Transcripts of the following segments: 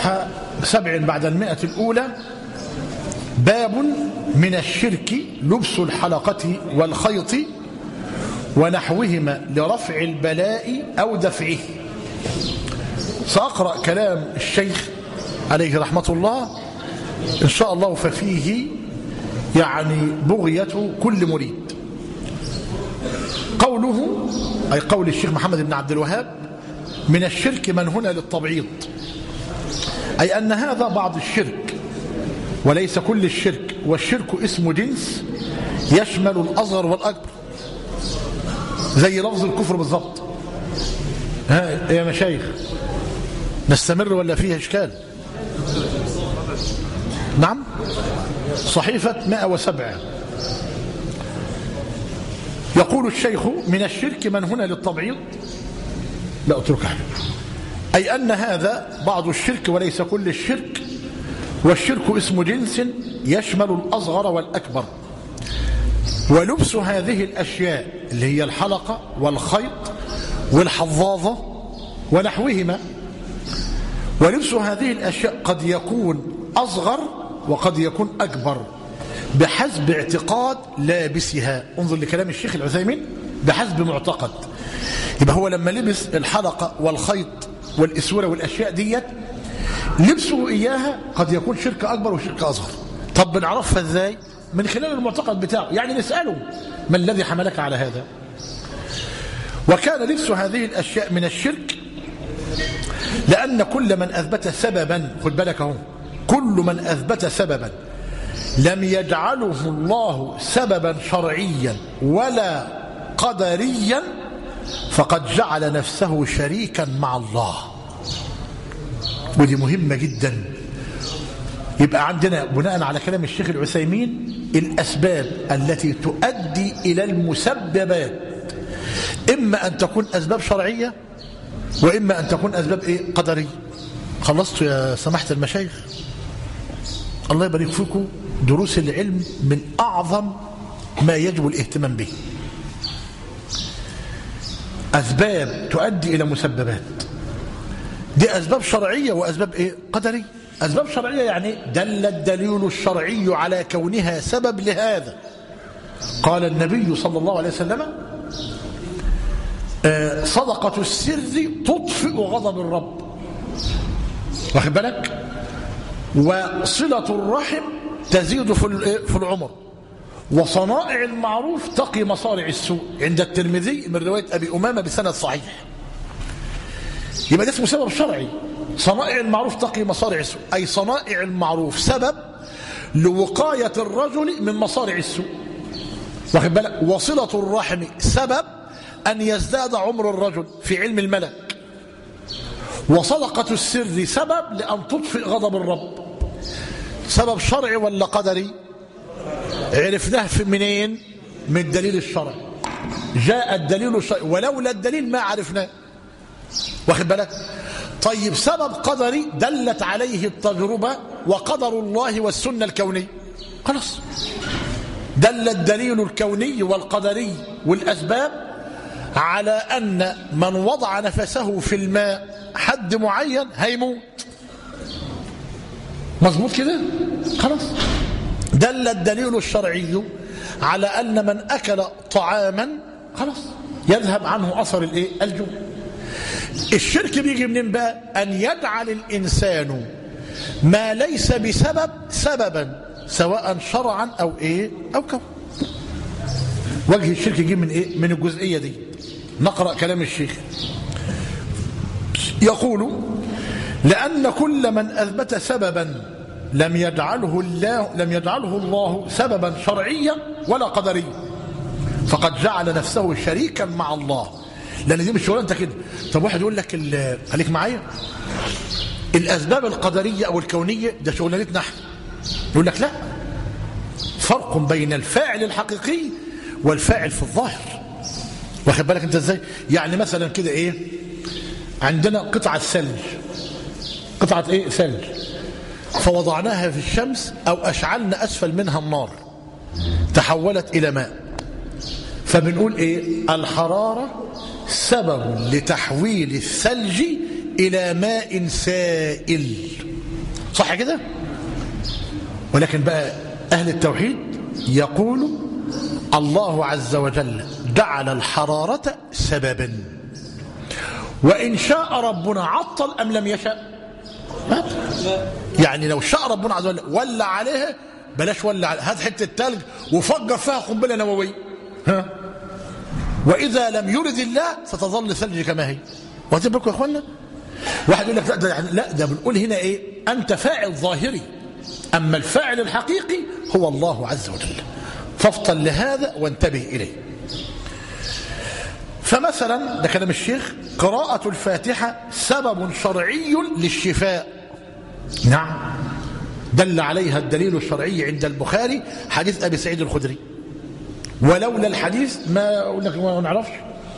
صفحة 7 بعد 100 الأولى. باب من الشرك لبس الحلقة والخيط ونحوهما لرفع البلاء أو دفعه. سأقرأ كلام الشيخ عليه رحمة الله إن شاء الله، ففيه يعني بغية كل مريد. قوله أي قول الشيخ محمد بن عبد الوهاب: من الشرك من هنا للتبعيض، أي أن هذا بعض الشرك وليس كل الشرك، والشرك اسم جنس يشمل الأصغر والأكبر، زي لفظ الكفر بالضبط. ها يا مشايخ، نستمر ولا فيها إشكال؟ نعم، صحيفة 107. يقول الشيخ: من الشرك من هنا للتبعيض، لا اتركها، أي أن هذا بعض الشرك وليس كل الشرك، والشرك اسم جنس يشمل الأصغر والأكبر. ولبس هذه الأشياء اللي هي الحلقة والخيط والحظاظة ونحوهما، ولبس هذه الأشياء قد يكون أصغر وقد يكون أكبر بحسب اعتقاد لابسها. انظر لكلام الشيخ العثيمين: بحسب معتقد. يبقى هو لما لبس الحلقة والخيط والإسورة والأشياء ديت، لبسه إياها قد يكون شرك أكبر وشرك أصغر. طب بنعرفها إزاي؟ من خلال المعتقد بتاعه، يعني نسأله: ما الذي حملك على هذا؟ وكان لبس هذه الأشياء من الشرك لأن كل من أثبت سببا، خد بالك اهو، كل من أثبت سببا لم يجعله الله سببا شرعيا ولا قدريا فقد جعل نفسه شريكا مع الله. ودي مهمة جدا. يبقى عندنا بناء على كلام الشيخ العثيمين الأسباب التي تؤدي إلى المسببات، إما أن تكون أسباب شرعية وإما أن تكون أسباب قدرية. خلصت يا سماحة المشايخ؟ الله يبارك فيكم. دروس العلم من أعظم ما يجب الاهتمام به. أسباب تؤدي إلى مسببات، دي أسباب شرعية وأسباب قدرية. أسباب شرعية يعني دل الدليل الشرعي على كونها سبب لهذا. قال النبي صلى الله عليه وسلم: صدقة السر تطفئ غضب الرب، واخد بالك؟ وصلة الرحم تزيد في العمر، وصنائع المعروف تقي مصارع السوء، عند الترمذي من رواية أبي أمامة بسند صحيح. يبقى ده اسمه سبب شرعي. صنائع المعروف تقي مصارع السوء، أي صنائع المعروف سبب لوقاية الرجل من مصارع السوء، واخد بالك؟ وصلة الرحم سبب أن يزداد عمر الرجل في علم الملك. وصدقة السر سبب لأن تطفئ غضب الرب. سبب شرعي ولا قدري؟ عرفناه منين؟ من الدليل الشرعي. جاء الدليل الشرعي، ولولا الدليل ما عرفناه، واخد بالك؟ طيب سبب قدري دلت عليه التجربة وقدر الله والسنة الكونية، خلاص. دل الدليل الكوني والقدري والأسباب على أن من وضع نفسه في الماء حد معين هيموت، مظبوط كده؟ خلاص. دل الدليل الشرعي على أن من أكل طعاما خلاص يذهب عنه أثر الجوع. الشرك بيجي منين بقى؟ أن يجعل الإنسان ما ليس بسبب سببا، سواء شرعا أو أو كون. وجه الشرك يجي من من الجزئية دي. نقرأ كلام الشيخ. يقول: لأن كل من أثبت سببا لم يجعله الله سببا شرعيا ولا قدريا فقد جعل نفسه شريكا مع الله. لأن دي مش شغلانتك كده. طب واحد يقول لك خليك معايا، الأسباب القدرية أو الكونية ده شغلانتنا احنا. يقول لك لا، فرق بين الفاعل الحقيقي والفاعل في الظاهر، واخد بالك انت ازاي؟ يعني مثلا كده عندنا قطعة ثلج، قطعة ثلج، فوضعناها في الشمس أو أشعلنا أسفل منها النار تحولت إلى ماء، فبنقول الحرارة سبب لتحويل الثلج إلى ماء سائل. صح كده؟ ولكن بقى أهل التوحيد يقول الله عز وجل جعل الحرارة سببا، وإن شاء ربنا عطل أم لم يشاء؟ يعني لو شاء ربنا عز وجل ولع عليها، بلاش ولع، هات حتة تلج وفجر فيها قنبلة نووية، وإذا لم يرد الله ستظل ثلج كما هي. واخدين بالكم يا اخوانا؟ واحد يقول لك لا ده بنقول هنا ايه؟ انت فاعل ظاهري، اما الفاعل الحقيقي هو الله عز وجل، فافطن لهذا وانتبه اليه. فمثلا ده كلام الشيخ، قراءة الفاتحة سبب شرعي للشفاء. نعم، دل عليها الدليل الشرعي عند البخاري حديث ابي سعيد الخدري، ولولا الحديث ما نعرفش.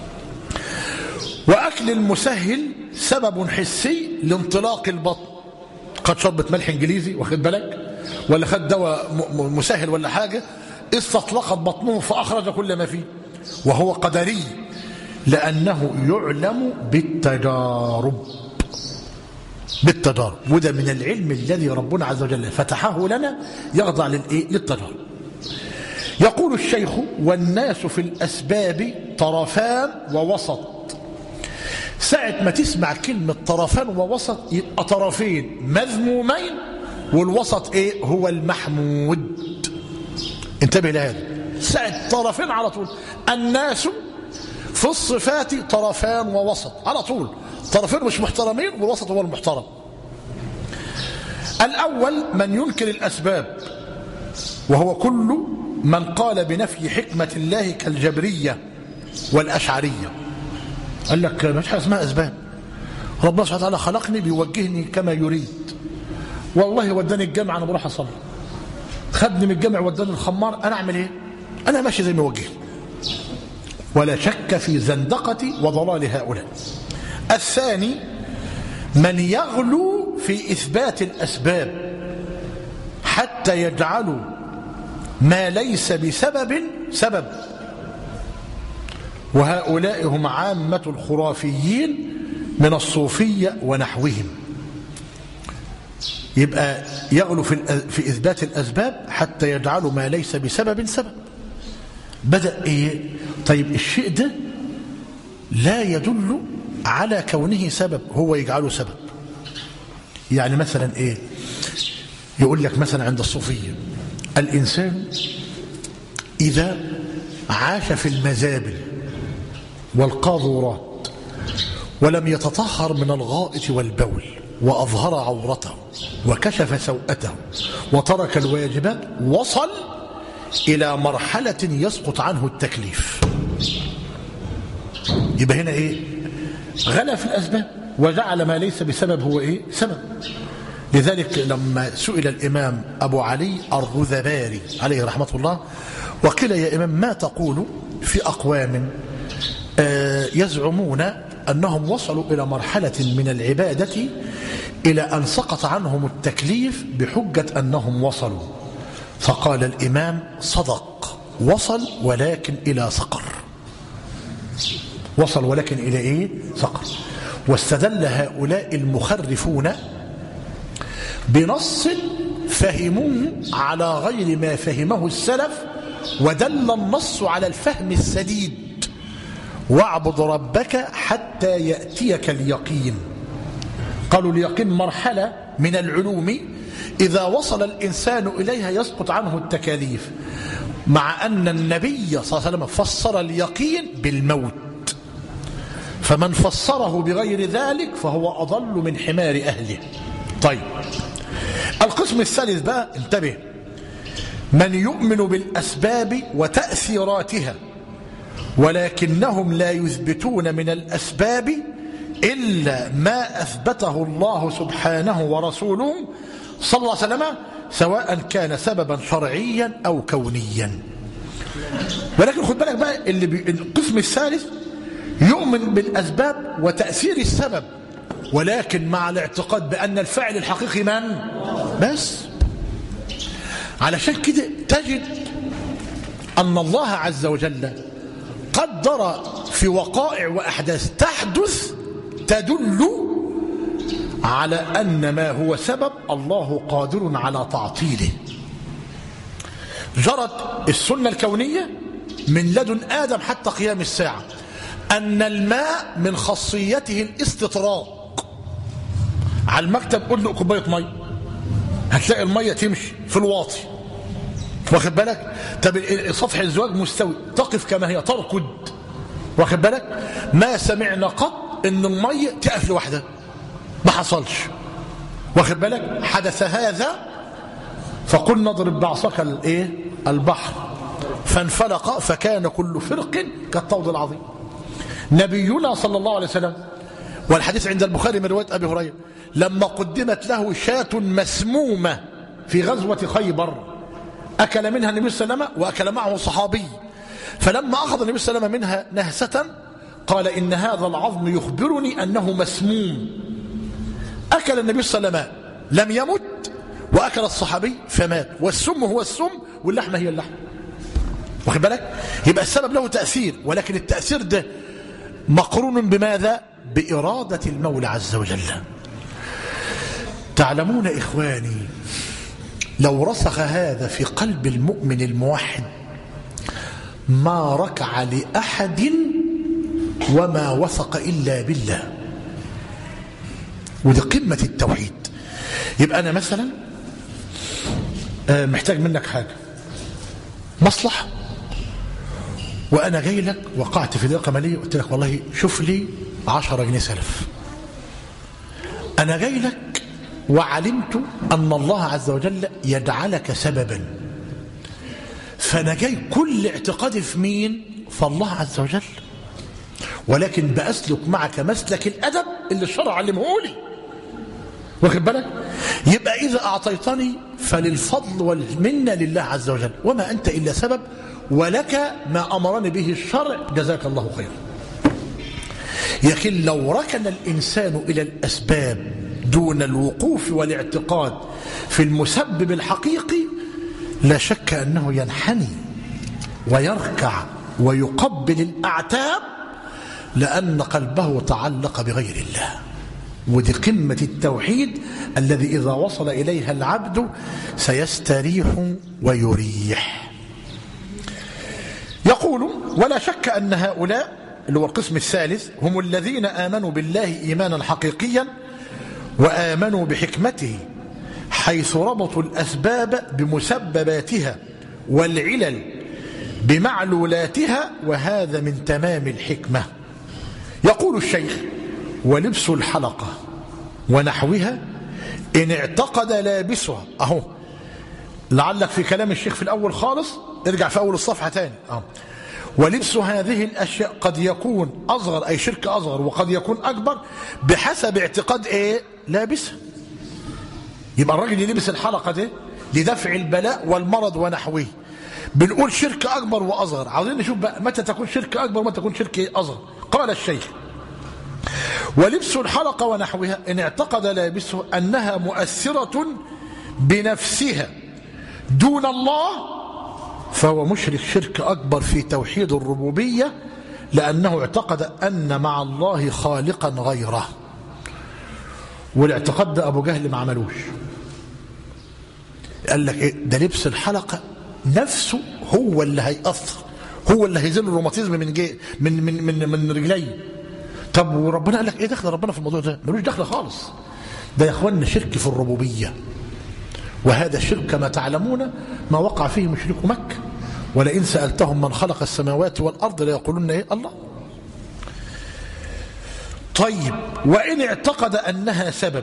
وأكل المسهل سبب حسي لانطلاق البطن، قد شربت ملح انجليزي واخد بالك، ولا خد دواء مسهل ولا حاجة، استطلقت بطنه فأخرج كل ما فيه، وهو قدري لأنه يعلم بالتجارب. وده من العلم الذي ربنا عز وجل فتحه لنا، يخضع للتجارب. يقول الشيخ: والناس في الأسباب طرفان ووسط. ساعة ما تسمع كلمة طرفان ووسط يبقى طرفين مذمومين، والوسط ايه؟ هو المحمود. انتبه لهذا، ساعة طرفين على طول. الناس في الصفات طرفان ووسط على طول، طرفين مش محترمين والوسط هو المحترم. الأول من ينكر الأسباب، وهو كل من قال بنفي حكمة الله كالجبرية والأشعرية. قال لك مش حاجة اسمها أسباب، ربنا سبحانه وتعالى خلقني بيوجهني كما يريد. والله وداني الجامعة أنا بروح أصلي، خدني من الجامع وداني الخمار، أنا أعمل إيه؟ أنا ماشي زي ما يوجهني. ولا شك في زندقة وضلال هؤلاء. الثاني من يغلو في إثبات الأسباب حتى يجعلوا ما ليس بسبب سبب، وهؤلاء هم عامة الخرافيين من الصوفية ونحوهم. يبقى يغلو في إثبات الأسباب حتى يجعلوا ما ليس بسبب سبب. بدأ إيه؟ طيب الشيء ده لا يدل على كونه سبب، هو يجعله سبب. يعني مثلا إيه؟ يقول لك مثلا عند الصوفية: الإنسان إذا عاش في المزابل والقاذورات ولم يتطهر من الغائط والبول وأظهر عورته وكشف سوءته وترك الواجبات، وصل إلى مرحلة يسقط عنه التكليف. يبقى هنا إيه؟ غلا في الأسباب وجعل ما ليس بسبب هو إيه؟ سبب. لذلك لما سئل الإمام أبو علي الرذباري عليه رحمة الله، وقيل: يا إمام ما تقول في أقوام يزعمون أنهم وصلوا إلى مرحلة من العبادة إلى أن سقط عنهم التكليف بحجة أنهم وصلوا؟ فقال الإمام: صدق، وصل ولكن إلى سقر. وصل ولكن إلى إيه؟ سقر. واستدل هؤلاء المخرفون بنص فهموه على غير ما فهمه السلف، ودل النص على الفهم السديد: واعبد ربك حتى يأتيك اليقين. قالوا اليقين مرحلة من العلوم إذا وصل الإنسان إليها يسقط عنه التكاليف، مع أن النبي صلى الله عليه وسلم فسر اليقين بالموت، فمن فسره بغير ذلك فهو أضل من حمار أهله. طيب القسم الثالث بقى، انتبه: من يؤمن بالأسباب وتأثيراتها ولكنهم لا يثبتون من الأسباب إلا ما أثبته الله سبحانه ورسوله صلى الله عليه وسلم، سواء كان سببا شرعيا أو كونيا. ولكن خد بالك بقى، القسم الثالث يؤمن بالأسباب وتأثير السبب، ولكن مع الاعتقاد بأن الفاعل الحقيقي من؟ بس. علشان كده تجد أن الله عز وجل قدر في وقائع وأحداث تحدث تدل على أن ما هو سبب الله قادر على تعطيله. جرت السنة الكونية من لدن آدم حتى قيام الساعة أن الماء من خاصيته الاستطراق. على المكتب قل له كوباية مية، هتلاقي المية تمشي في الواطي، واخد بالك؟ طب سطح الزواج مستوي، تقف كما هي، تركض، واخد بالك؟ ما سمعنا قط ان المية تقف لوحدها، ما حصلش، واخد بالك؟ حدث هذا فقلنا اضرب بعصاك البحر فانفلق فكان كل فرق كالطود العظيم. نبينا صلى الله عليه وسلم، والحديث عند البخاري من رواية أبي هريرة، لما قدمت له شاة مسمومة في غزوة خيبر أكل منها النبي صلى الله عليه وسلم وأكل معه صحابي، فلما أخذ النبي صلى الله عليه وسلم منها نهسة قال إن هذا العظم يخبرني أنه مسموم. أكل النبي صلى الله عليه وسلم لم يمت، وأكل الصحابي فمات، والسم هو السم واللحمة هي اللحمة، واخد بالك؟ يبقى السبب له تأثير، ولكن التأثير ده مقرون بماذا؟ بإرادة المولى عز وجل. تعلمون إخواني لو رسخ هذا في قلب المؤمن الموحد ما ركع لأحد وما وثق إلا بالله، ودي قمة التوحيد. يبقى أنا مثلا محتاج منك حاجة، مصلحة، وأنا جاي لك وقعت في ضيقة مالية، قلت لك والله شوف لي 10 جنيه سلف. أنا جاي لك وعلمت أن الله عز وجل يجعلك سببا، فأنا جاي كل اعتقادي في مين؟ فالله عز وجل، ولكن بأسلك معك مسلك الأدب اللي الشرع علمه لي، واخد بالك؟ يبقى إذا أعطيتني فللفضل والمنة لله عز وجل، وما أنت إلا سبب، ولك ما أمرني به الشرع، جزاك الله خيرا. لكن لو ركن الإنسان إلى الأسباب دون الوقوف والاعتقاد في المسبب الحقيقي لا شك أنه ينحني ويركع ويقبل الأعتاب، لأن قلبه تعلق بغير الله. ودي قمة التوحيد الذي إذا وصل إليها العبد سيستريح ويريح. يقول ولا شك أن هؤلاء اللي هو القسم الثالث هم الذين آمنوا بالله إيمانا حقيقيا وآمنوا بحكمته، حيث ربطوا الأسباب بمسبباتها والعلل بمعلولاتها، وهذا من تمام الحكمة. يقول الشيخ ولبس الحلقة ونحوها إن اعتقد لابسها، أهو لعلك في كلام الشيخ في الأول خالص، ارجع في أول الصفحة تاني، ولبس هذه الأشياء قد يكون أصغر، أي شرك أصغر، وقد يكون أكبر بحسب اعتقاد لابسها. يبقى الراجل اللي لبس الحلقة دي لدفع البلاء والمرض ونحوه، بنقول شرك أكبر وأصغر. عاوزين نشوف بقى متى تكون شرك أكبر ومتى تكون شرك أصغر. قال الشيخ ولبس الحلقة ونحوها إن اعتقد لابسه أنها مؤثرة بنفسها دون الله فهو مشرك شرك أكبر في توحيد الربوبية، لأنه اعتقد أن مع الله خالقا غيره. والاعتقاد ده أبو جهل ما عملوش، قال لك ده لبس الحلقة نفسه هو اللي هيأثر، هو اللي هيزيل الروماتيزم من رجلي. طب وربنا قال لك دخل ربنا في الموضوع ده؟ ملوش دخل خالص. ده يا اخواننا شرك في الربوبية، وهذا الشرك كما تعلمون ما وقع فيه مشركو مكة، ولئن سألتهم من خلق السماوات والأرض ليقولون الله. طيب وإن اعتقد أنها سبب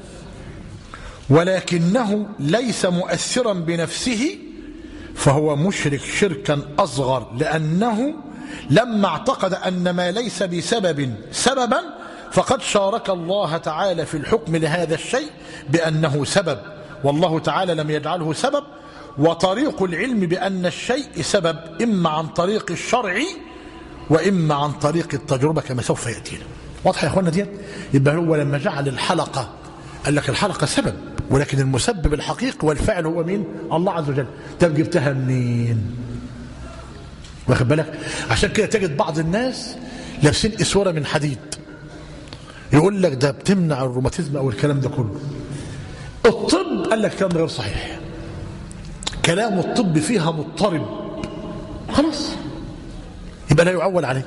ولكنه ليس مؤثرا بنفسه فهو مشرك شركا أصغر، لأنه لما اعتقد أن ما ليس بسبب سببا فقد شارك الله تعالى في الحكم لهذا الشيء بأنه سبب، والله تعالى لم يجعله سبب. وطريق العلم بأن الشيء سبب إما عن طريق الشرع وإما عن طريق التجربة كما سوف يأتينا. واضح يا أخوانا دي؟ يبقى هو لما جعل الحلقة قال لك الحلقة سبب، ولكن المسبب الحقيقي والفعل هو مين؟ الله عز وجل. طب جبتها منين؟ واخد بالك؟ عشان كده تجد بعض الناس لابسين اسوره من حديد يقول لك ده بتمنع الروماتيزم أو الكلام ده كله. الطب قال لك كلام غير صحيح، كلام الطب فيها مضطرب، خلاص يبقى لا يعول عليه.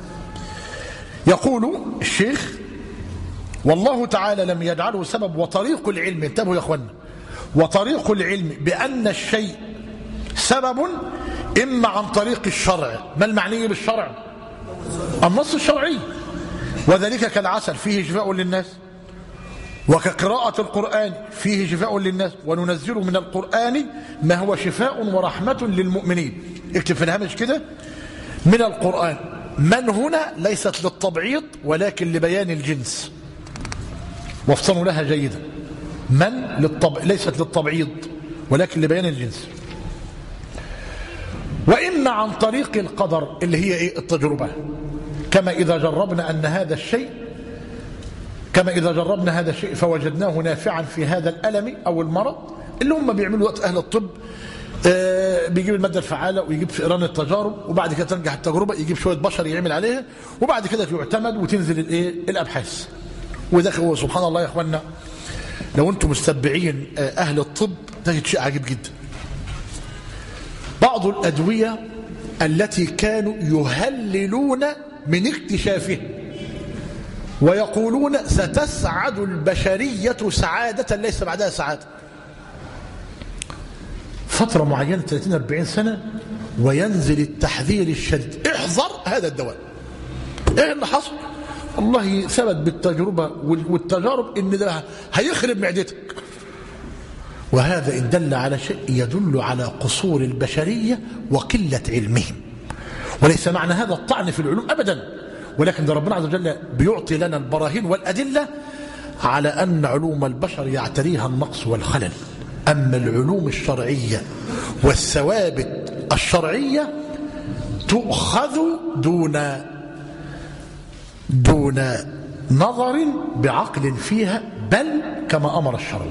يقول الشيخ: والله تعالى لم يجعله سبب. وطريق العلم، انتبهوا يا اخوانا، وطريق العلم بأن الشيء سبب إما عن طريق الشرع. ما المعني بالشرع؟ النص الشرعي. وذلك كالعسل فيه شفاء للناس، وكقراءة القرآن فيه شفاء للناس، وننزل من القرآن ما هو شفاء ورحمة للمؤمنين. اكتب في الهامش كده: من القرآن. من هنا ليست للتبعيض ولكن لبيان الجنس، وافصلوا لها جيدا. من ليست للتبعيض ولكن لبيان الجنس. وإما عن طريق القدر اللي هي إيه؟ التجربة. كما إذا جربنا هذا الشيء فوجدناه نافعا في هذا الألم أو المرض، اللي هم بيعملوا وقت أهل الطب، بيجيب المادة الفعالة ويجيب فئران التجارب، وبعد كده تنجح التجربة، يجيب شوية بشر يعمل عليها، وبعد كده يعتمد وتنزل الأبحاث. وده هو سبحان الله يا أخوانا، لو أنتم مستتبعين أهل الطب تجد شيء عجيب جدا. بعض الأدوية التي كانوا يهللون من اكتشافها ويقولون ستسعد البشرية سعادة ليس بعدها سعادة، فترة معينة 30-40 سنة، وينزل التحذير الشديد: احذر هذا الدواء. ايه اللي حصل؟ والله ثبت بالتجربة والتجارب ان ده هيخرب معدتك. وهذا إن دل على شيء يدل على قصور البشرية وقلة علمهم، وليس معنى هذا الطعن في العلوم أبدا، ولكن ده ربنا عز وجل بيعطي لنا البراهين والأدلة على أن علوم البشر يعتريها النقص والخلل. أما العلوم الشرعية والثوابت الشرعية تؤخذ دون نظر بعقل فيها، بل كما أمر الشرع.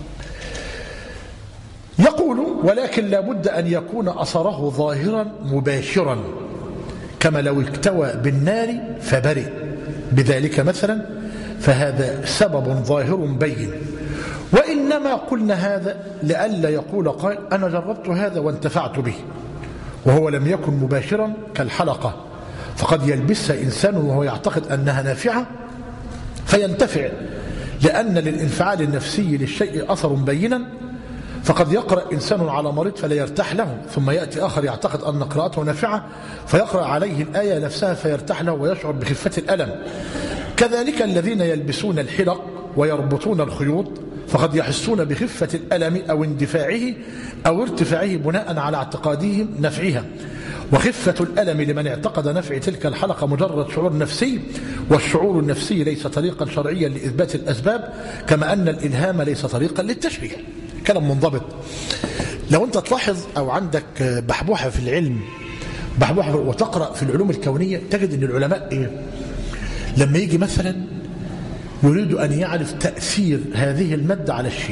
يقول: ولكن لا بد أن يكون أثره ظاهرا مباشرا، كما لو اكتوى بالنار فبرئ بذلك مثلا، فهذا سبب ظاهر بين. وإنما قلنا هذا لئلا يقول قائل: أنا جربت هذا وانتفعت به، وهو لم يكن مباشرا كالحلقة، فقد يلبسها إنسان وهو يعتقد أنها نافعة فينتفع، لأن للانفعال النفسي للشيء أثر بينا. فقد يقرأ إنسان على مريض فلا يرتاح له، ثم يأتي آخر يعتقد أن قراءته نافعة فيقرأ عليه الآية نفسها فيرتاح له ويشعر بخفة الألم. كذلك الذين يلبسون الحلق ويربطون الخيوط فقد يحسون بخفة الألم أو اندفاعه أو ارتفاعه بناء على اعتقادهم نفعها. وخفة الألم لمن اعتقد نفع تلك الحلقة مجرد شعور نفسي، والشعور النفسي ليس طريقا شرعيا لإثبات الأسباب، كما أن الإلهام ليس طريقا للتشريع. كلام منضبط. لو أنت تلاحظ أو عندك بحبوحة في العلم، بحبوحة وتقرأ في العلوم الكونية، تجد أن العلماء لما يجي مثلا يريد أن يعرف تأثير هذه المادة على الشيء،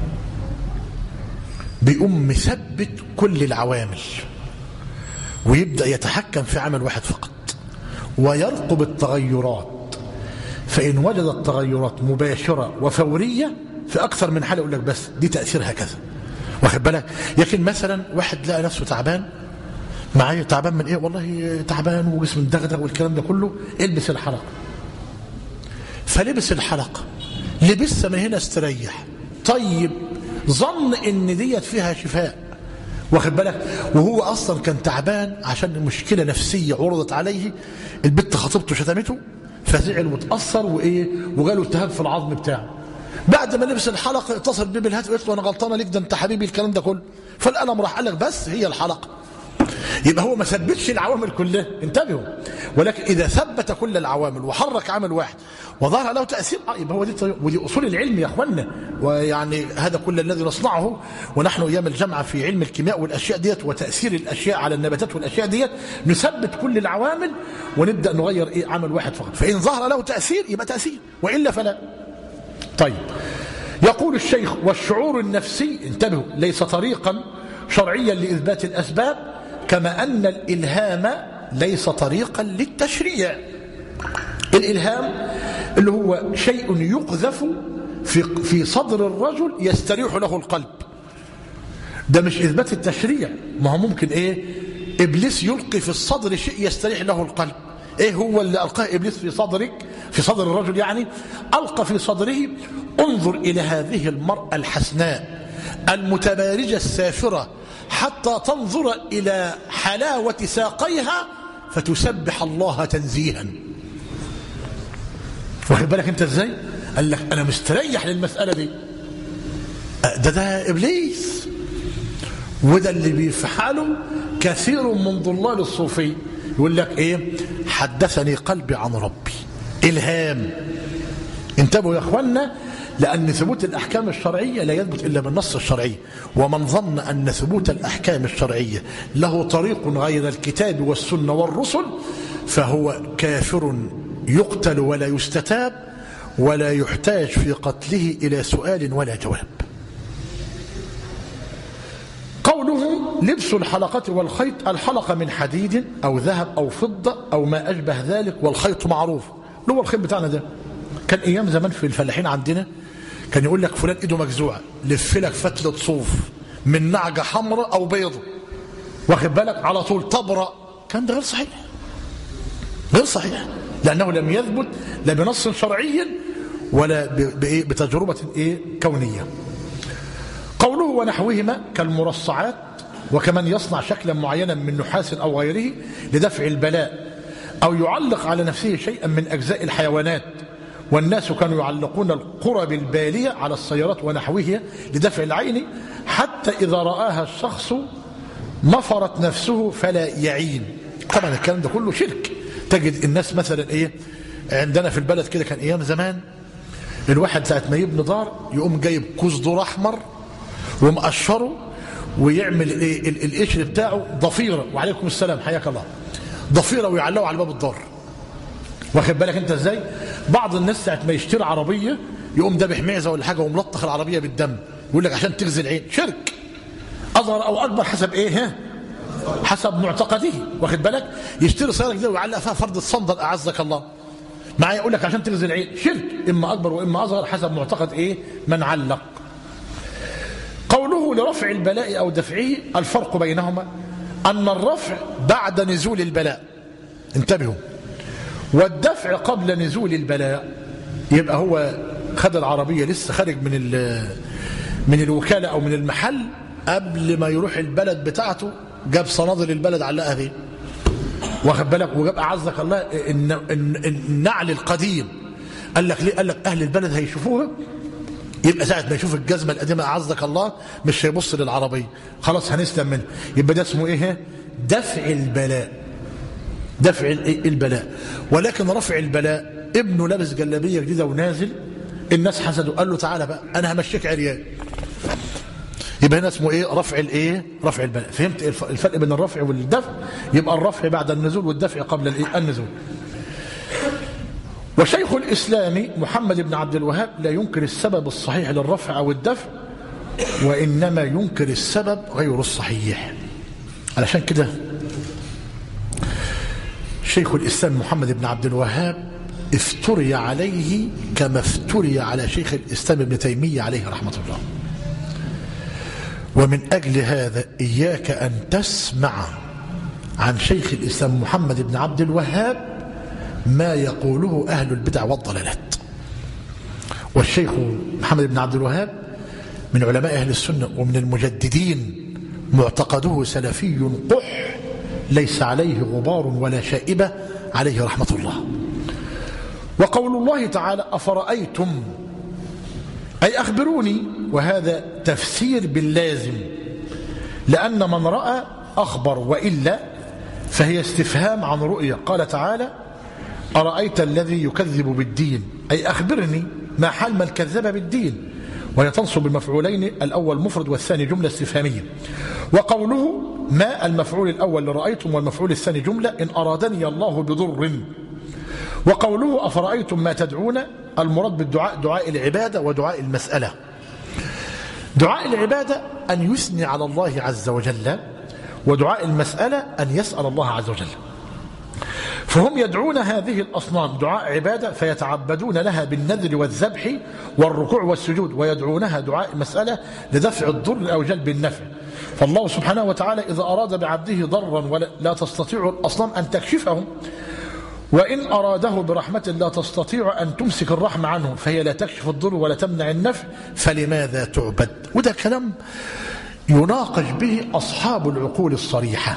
بيقوم مثبت كل العوامل ويبدأ يتحكم في عمل واحد فقط ويرقب التغيرات. فإن وجد التغيرات مباشرة وفورية في أكثر من حالة يقول لك بس دي تأثيرها كذا، واخد بالك. لكن مثلا واحد لقى نفسه تعبان، معايا تعبان من إيه؟ والله تعبان وجسم مدغدغ والكلام ده كله، البس الحلقة. فلبس الحلقة، لبسها من هنا استريح، طيب ظن ان ديت فيها شفاء، واخد بالك، وهو اصلا كان تعبان عشان مشكله نفسيه عرضت عليه، البت خطيبته شتمته فزعل وتاثر وجاله التهاب في العظم بتاعه. بعد ما لبس الحلقه اتصل بيه بالهاتف قلت له انا غلطانه ليك، ده انت حبيبي الكلام ده كله، فالقلم راح قال لك بس هي الحلقه. يبقى هو ما ثبتش العوامل كلها، انتبهوا. ولكن اذا ثبت كل العوامل وحرك عامل واحد وظهر له تاثير، يبقى هو ودي اصول العلم يا اخوانا. ويعني هذا كل الذي نصنعه ونحن ايام الجامعه في علم الكيمياء والاشياء ديت وتاثير الاشياء على النباتات والاشياء ديت، نثبت كل العوامل ونبدا نغير عامل واحد فقط، فان ظهر له تاثير يبقى تاثير، والا فلا. طيب، يقول الشيخ: والشعور النفسي، انتبهوا، ليس طريقا شرعيا لاثبات الاسباب، كما أن الإلهام ليس طريقا للتشريع. الإلهام اللي هو شيء يقذف في صدر الرجل يستريح له القلب. ده مش إثبات التشريع، ما هو ممكن إبليس يلقي في الصدر شيء يستريح له القلب. هو اللي ألقاه إبليس في صدرك، في صدر الرجل يعني؟ ألقى في صدره: انظر إلى هذه المرأة الحسناء المتبارجة السافرة حتى تنظر إلى حلاوة ساقيها فتسبح الله تنزيها. واخد بالك انت ازاي؟ قال لك انا مستريح للمسألة دي. ده إبليس، وده اللي بيفعله كثير من ضلال الصوفي. يقول لك حدثني قلبي عن ربي، إلهام. انتبهوا يا اخوانا، لأن ثبوت الأحكام الشرعية لا يثبت إلا بالنص الشرعي، ومن ظن أن ثبوت الأحكام الشرعية له طريق غير الكتاب والسنة والرسل فهو كافر يقتل ولا يستتاب ولا يحتاج في قتله إلى سؤال ولا جواب. قوله لبس الحلقة والخيط: الحلقة من حديد أو ذهب أو فضة أو ما أشبه ذلك، والخيط معروف اللي هو الخيط بتاعنا ده. كان أيام زمان في الفلاحين عندنا كان يقول لك فلان إيده مجزوعة، لف لك فتلة صوف من نعجة حمراء أو بيضة، واخد بالك، على طول طبرة. كان ده غير صحيح، غير صحيح، لأنه لم يثبت لا بنص شرعي ولا بتجربة كونية. قوله ونحوهما كالمرصعات، وكمن يصنع شكلا معينا من نحاس أو غيره لدفع البلاء، أو يعلق على نفسه شيئا من أجزاء الحيوانات. والناس كانوا يعلقون القرب البالية على السيارات ونحوها لدفع العين، حتى إذا رآها الشخص نفرت نفسه فلا يعين. طبعا الكلام ده كله شرك. تجد الناس مثلا عندنا في البلد كده كان أيام زمان الواحد ساعة ما يبني دار يقوم جايب كوز ذر أحمر ومقشره ويعمل القشر بتاعه ضفيرة، وعليكم السلام حياك الله، ضفيرة، ويعلقه على باب الدار. واخد بالك انت ازاي؟ بعض الناس ساعة ما يشتري عربية يقوم دابح معزة ولا حاجة وملطخ العربية بالدم، يقول لك عشان تغزي العين. شرك أصغر أو أكبر حسب حسب معتقده. واخد بالك؟ يشتري سيارة جديدة ويعلق فيها فرد الصندل أعزك الله معايا، يقول لك عشان تغزي العين. شرك إما أكبر وإما أصغر حسب معتقد من علق. قوله لرفع البلاء أو دفعه، الفرق بينهما أن الرفع بعد نزول البلاء، انتبهوا، والدفع قبل نزول البلاء. يبقى هو خد العربية لسه خارج من الوكالة أو من المحل، قبل ما يروح البلد بتاعته جاب صنادل البلد علقها فيه، واخد بالك، وجاب أعزك الله النعل القديم. قال لك ليه؟ قال لك أهل البلد هيشوفوها، يبقى ساعة ما يشوف الجزمة القديمة أعزك الله مش هيبص للعربية، خلاص هنسلم منه. يبقى ده اسمه دفع البلاء، دفع البلاء. ولكن رفع البلاء ابنه لابس جلابية جديدة ونازل، الناس حسدوا، قال له تعالى بقى أنا همشيك عريان، يبقى هنا اسمه رفع رفع البلاء. فهمت الفرق بين الرفع والدفع؟ يبقى الرفع بعد النزول والدفع قبل النزول. وشيخ الإسلام محمد بن عبد الوهاب لا ينكر السبب الصحيح للرفع أو الدفع، وإنما ينكر السبب غير الصحيح. علشان كده شيخ الإسلام محمد بن عبد الوهاب افتري عليه كما افتري على شيخ الإسلام ابن تيمية عليه رحمة الله. ومن أجل هذا إياك أن تسمع عن شيخ الإسلام محمد بن عبد الوهاب ما يقوله أهل البدع والضلالات. والشيخ محمد بن عبد الوهاب من علماء أهل السنة ومن المجددين، معتقده سلفي قح ليس عليه غبار ولا شائبة عليه رحمة الله. وقول الله تعالى أفرأيتم أي أخبروني، وهذا تفسير باللازم، لأن من رأى أخبر، وإلا فهي استفهام عن رؤية. قال تعالى أرأيت الذي يكذب بالدين، أي أخبرني ما حال من كذب بالدين، وهي تنصب المفعولين، الأول مفرد والثاني جملة استفهامية. وقوله ما المفعول الأول لرأيتم والمفعول الثاني جملة إن أرادني الله بضر. وقوله أفرأيتم ما تدعون، المراد بالدعاء دعاء العبادة ودعاء المسألة. دعاء العبادة أن يثني على الله عز وجل، ودعاء المسألة أن يسأل الله عز وجل. فهم يدعون هذه الأصنام دعاء عبادة فيتعبدون لها بالنذر والذبح والركوع والسجود، ويدعونها دعاء مسألة لدفع الضر أو جلب النفع. فالله سبحانه وتعالى إذا أراد بعبده ضرا ولا تستطيع الأصنام أن تكشفه، وإن أراده برحمة لا تستطيع أن تمسك الرحمة عنه، فهي لا تكشف الضر ولا تمنع النفع، فلماذا تعبد؟ وده كلام يناقش به أصحاب العقول الصريحة.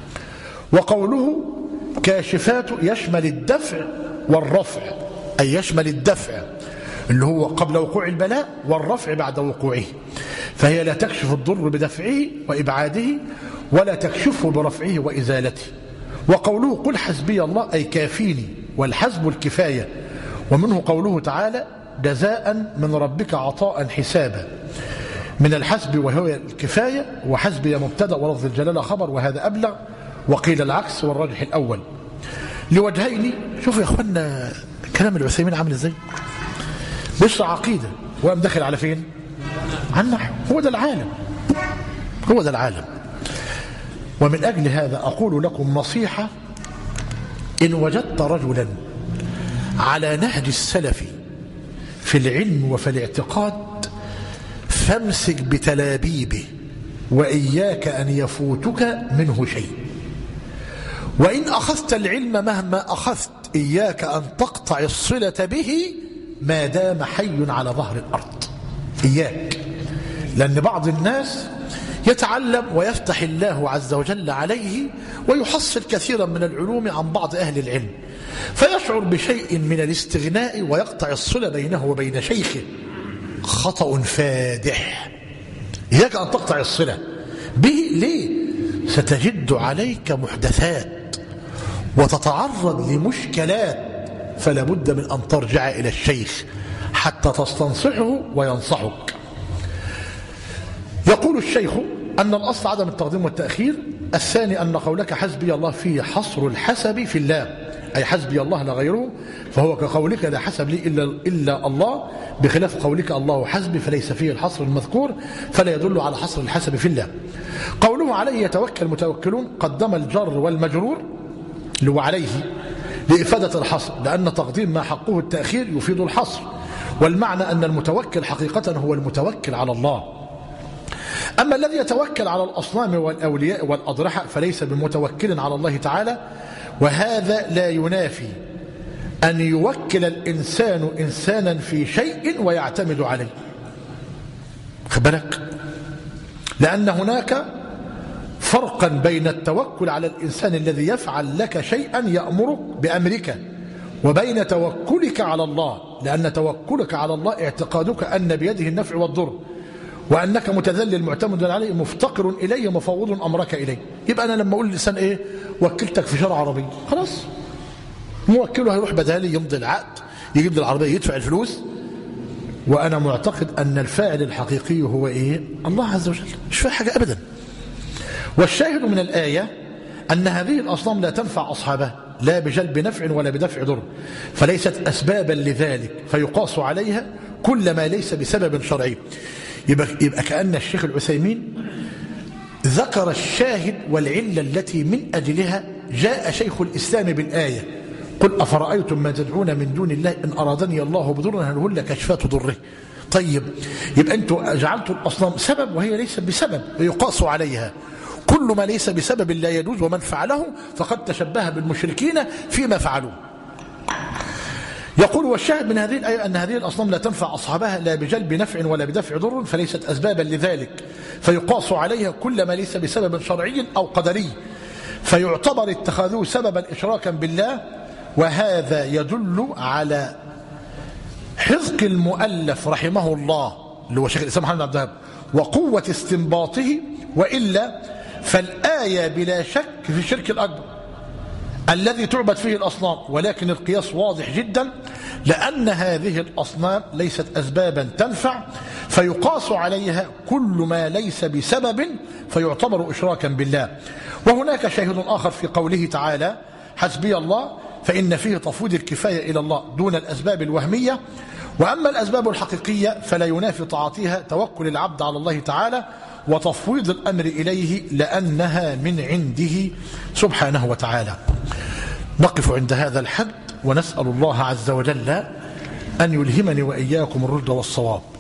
وقوله كاشفات يشمل الدفع والرفع، أي يشمل الدفع اللي هو قبل وقوع البلاء والرفع بعد وقوعه، فهي لا تكشف الضر بدفعه وإبعاده ولا تكشفه برفعه وإزالته. وقوله قل حسبي الله أي كافيني، والحسب الكفاية، ومنه قوله تعالى جزاء من ربك عطاء حسابا، من الحسب وهو الكفاية، وحسبي مبتدأ ولفظ الجلالة خبر، وهذا أبلغ، وقيل العكس والراجح الأول لوجهين. شوفوا يا أخوانا كلام العثيمين عامل إزاي، بيشرح عقيدة وقام داخل على فين؟ على النحو. هو ده العالم، هو ده العالم. ومن أجل هذا أقول لكم نصيحة: إن وجدت رجلا على نهج السلف في العلم وفي الاعتقاد فامسك بتلابيبه، وإياك أن يفوتك منه شيء. وإن أخذت العلم مهما أخذت إياك أن تقطع الصلة به ما دام حي على ظهر الأرض. إياك، لأن بعض الناس يتعلم ويفتح الله عز وجل عليه ويحصل كثيرا من العلوم عن بعض أهل العلم، فيشعر بشيء من الاستغناء ويقطع الصلة بينه وبين شيخه. خطأ فادح. إياك أن تقطع الصلة به. ليه؟ ستجد عليك محدثات وتتعرض لمشكلات، فلا بد من أن ترجع إلى الشيخ حتى تستنصحه وينصحك. يقول الشيخ أن الأصل عدم التقديم والتأخير. الثاني أن قولك حسبي الله فيه حصر الحسب في الله، أي حسبي الله لا غيره، فهو كقولك لا حسب لي إلا الله، بخلاف قولك الله حسبي فليس فيه الحصر المذكور، فلا يدل على حصر الحسب في الله. قوله عليه يتوكل متوكلون قدم الجر والمجرور اللي هو عليه لإفادة الحصر، لأن تقديم ما حقه التأخير يفيد الحصر، والمعنى أن المتوكل حقيقة هو المتوكل على الله. أما الذي يتوكل على الأصنام والأولياء والأضرحة فليس بمتوكل على الله تعالى، وهذا لا ينافي أن يوكل الإنسان إنسانا في شيء ويعتمد عليه. خد بالك، لأن هناك فرقا بين التوكل على الإنسان الذي يفعل لك شيئا يأمرك بأمرك، وبين توكلك على الله، لأن توكلك على الله اعتقادك أن بيده النفع والضر، وأنك متذلل معتمد عليه مفتقر إليه مفوض أمرك إليه. يبقى أنا لما أقول للإنسان إيه وكلتك في شارع عربي، خلاص موكله هيروح بدالي يمضي العقد يجيب لي العربية يدفع الفلوس، وأنا معتقد أن الفاعل الحقيقي هو إيه؟ الله عز وجل، مش فيها حاجة أبدا. والشاهد من الآية أن هذه الأصنام لا تنفع أصحابها لا بجلب نفع ولا بدفع ضر، فليست أسبابا لذلك، فيقاس عليها كل ما ليس بسبب شرعي. يبقى كأن الشيخ العثيمين ذكر الشاهد والعلة التي من أجلها جاء شيخ الإسلام بالآية: قل أفرأيتم ما تدعون من دون الله إن أرادني الله بضر هل هن كشفات ضره. طيب، يبقى أنتم جعلتوا الأصنام سبب وهي ليست بسبب، يقاس عليها كل ما ليس بسبب لا يجوز، ومن فعله فقد تشبه بالمشركين فيما فعلوا. يقول والشاهد من هذه الآية أن هذه الأصنام لا تنفع أصحابها لا بجلب نفع ولا بدفع ضر، فليست أسبابا لذلك، فيقاس عليها كل ما ليس بسبب شرعي أو قدري، فيعتبر اتخاذه سببا إشراكا بالله. وهذا يدل على حذق المؤلف رحمه الله اللي هو شيخ الإسلام محمد عبد الوهاب وقوة استنباطه، وإلا فالآية بلا شك في الشرك الأكبر الذي تعبد فيه الأصنام، ولكن القياس واضح جدا، لأن هذه الأصنام ليست أسبابا تنفع، فيقاس عليها كل ما ليس بسبب فيعتبر إشراكا بالله. وهناك شاهد آخر في قوله تعالى حسبي الله، فإن فيه تفويض الكفاية إلى الله دون الأسباب الوهمية. وأما الأسباب الحقيقية فلا ينافي تعاطيها توكل العبد على الله تعالى وتفويض الأمر إليه، لأنها من عنده سبحانه وتعالى. نقف عند هذا الحد ونسأل الله عز وجل أن يلهمني وإياكم الرشد والصواب.